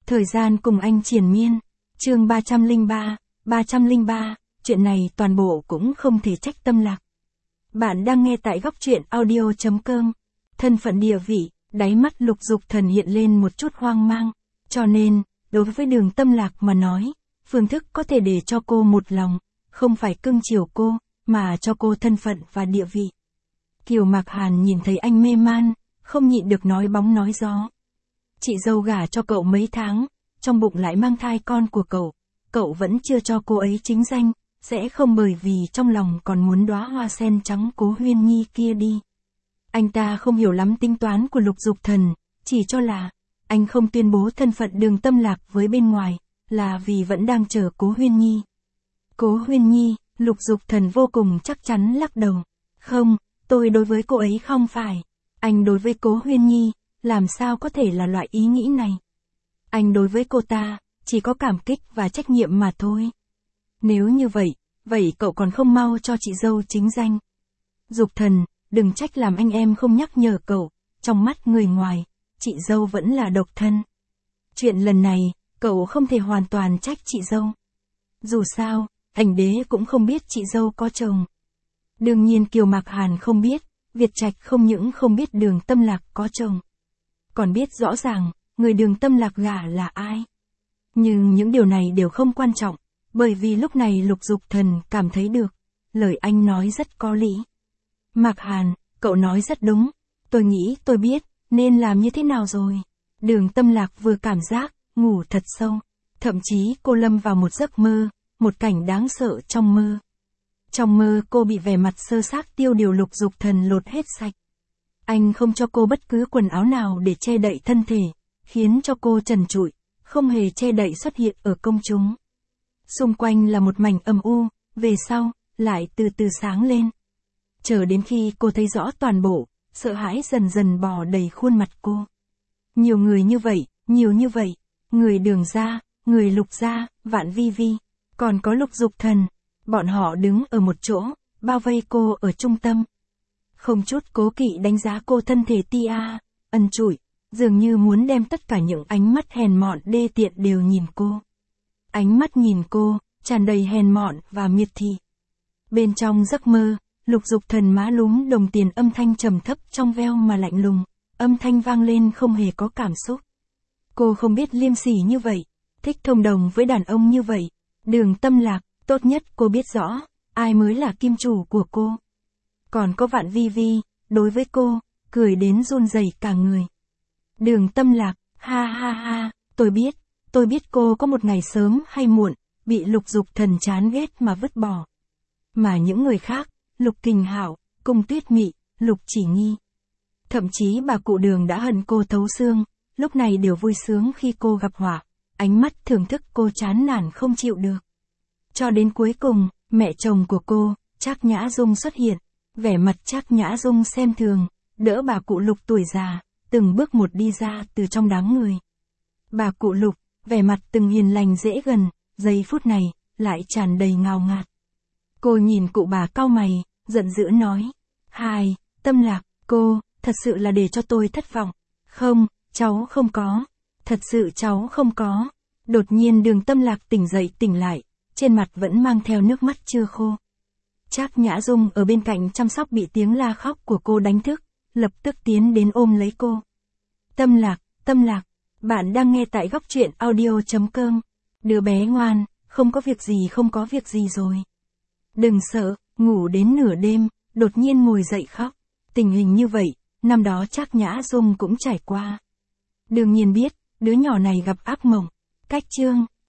Thời gian cùng anh triền miên. Chương 303, chuyện này toàn bộ cũng không thể trách Tâm Lạc. Bạn đang nghe tại góc truyện audio.com. Thân phận địa vị, đáy mắt Lục Dục Thần hiện lên một chút hoang mang. Cho nên, đối với Đường Tâm Lạc mà nói, phương thức có thể để cho cô một lòng, không phải cưng chiều cô, mà cho cô thân phận và địa vị. Kiều Mạc Hàn nhìn thấy anh mê man, không nhịn được nói bóng nói gió. Chị dâu gả cho cậu mấy tháng, trong bụng lại mang thai con của cậu vẫn chưa cho cô ấy chính danh, sẽ không bởi vì trong lòng còn muốn đóa hoa sen trắng Cố Huyên Nhi kia đi. Anh ta không hiểu lắm tính toán của Lục Dục Thần, chỉ cho là, anh không tuyên bố thân phận Đường Tâm Lạc với bên ngoài, là vì vẫn đang chờ Cố Huyên Nhi. Cố Huyên Nhi, Lục Dục Thần vô cùng chắc chắn lắc đầu. Không, tôi đối với cô ấy không phải. Anh đối với Cố Huyên Nhi, làm sao có thể là loại ý nghĩ này. Anh đối với cô ta, chỉ có cảm kích và trách nhiệm mà thôi. Nếu như vậy cậu còn không mau cho chị dâu chính danh. Dục Thần, đừng trách làm anh em không nhắc nhở cậu, trong mắt người ngoài, chị dâu vẫn là độc thân. Chuyện lần này, cậu không thể hoàn toàn trách chị dâu. Dù sao, ảnh đế cũng không biết chị dâu có chồng. Đương nhiên Kiều Mạc Hàn không biết, Việt Trạch không những không biết Đường Tâm Lạc có chồng, còn biết rõ ràng, người Đường Tâm Lạc gả là ai. Nhưng những điều này đều không quan trọng, bởi vì lúc này Lục Dục Thần cảm thấy được, lời anh nói rất có lý. Mạc Hàn, cậu nói rất đúng, tôi nghĩ tôi biết, nên làm như thế nào rồi. Đường Tâm Lạc vừa cảm giác, ngủ thật sâu, thậm chí cô lâm vào một giấc mơ, một cảnh đáng sợ trong mơ. Trong mơ cô bị vẻ mặt sơ xác tiêu điều Lục Dục Thần lột hết sạch. Anh không cho cô bất cứ quần áo nào để che đậy thân thể, khiến cho cô trần trụi, không hề che đậy xuất hiện ở công chúng. Xung quanh là một mảnh âm u, về sau, lại từ từ sáng lên. Chờ đến khi cô thấy rõ toàn bộ, sợ hãi dần dần bò đầy khuôn mặt cô. Nhiều người như vậy, người Đường gia, người Lục gia, Vạn Vi Vi, còn có Lục Dục Thần, bọn họ đứng ở một chỗ, bao vây cô ở trung tâm. Không chút cố kỵ đánh giá cô thân thể tia, ân trụi, dường như muốn đem tất cả những ánh mắt hèn mọn đê tiện đều nhìn cô. Ánh mắt nhìn cô, tràn đầy hèn mọn và miệt thị. Bên trong giấc mơ, Lục Dục Thần má lúm đồng tiền âm thanh trầm thấp trong veo mà lạnh lùng, âm thanh vang lên không hề có cảm xúc. Cô không biết liêm sỉ như vậy, thích thông đồng với đàn ông như vậy. Đường Tâm Lạc, tốt nhất cô biết rõ, ai mới là kim chủ của cô. Còn có Vạn Vi Vi, đối với cô, cười đến run rẩy cả người. Đường Tâm Lạc, ha ha ha, tôi biết cô có một ngày sớm hay muộn, bị Lục Dục Thần chán ghét mà vứt bỏ. Mà những người khác, Lục Kình Hạo, Cung Tuyết Mị, Lục Chỉ Nghi, thậm chí bà cụ Đường đã hận cô thấu xương, lúc này đều vui sướng khi cô gặp họa, ánh mắt thưởng thức cô chán nản không chịu được. Cho đến cuối cùng, mẹ chồng của cô, Trác Nhã Dung xuất hiện, vẻ mặt Trác Nhã Dung xem thường, đỡ bà cụ Lục tuổi già, từng bước một đi ra từ trong đám người. Bà cụ Lục, vẻ mặt từng hiền lành dễ gần, giây phút này, lại tràn đầy ngào ngạt. Cô nhìn cụ bà cau mày, giận dữ nói, Hai, Tâm Lạc, cô, thật sự là để cho tôi thất vọng. Không, cháu không có, thật sự cháu không có. Đột nhiên Đường Tâm Lạc tỉnh lại, trên mặt vẫn mang theo nước mắt chưa khô. Trác Nhã Dung ở bên cạnh chăm sóc bị tiếng la khóc của cô đánh thức, lập tức tiến đến ôm lấy cô. Tâm Lạc, bạn đang nghe tại góc truyện audio.com. Đứa bé ngoan, không có việc gì rồi. Đừng sợ, ngủ đến nửa đêm, đột nhiên ngồi dậy khóc. Tình hình như vậy, năm đó Trác Nhã Dung cũng trải qua. Đương nhiên biết, đứa nhỏ này gặp ác mộng. Cách chương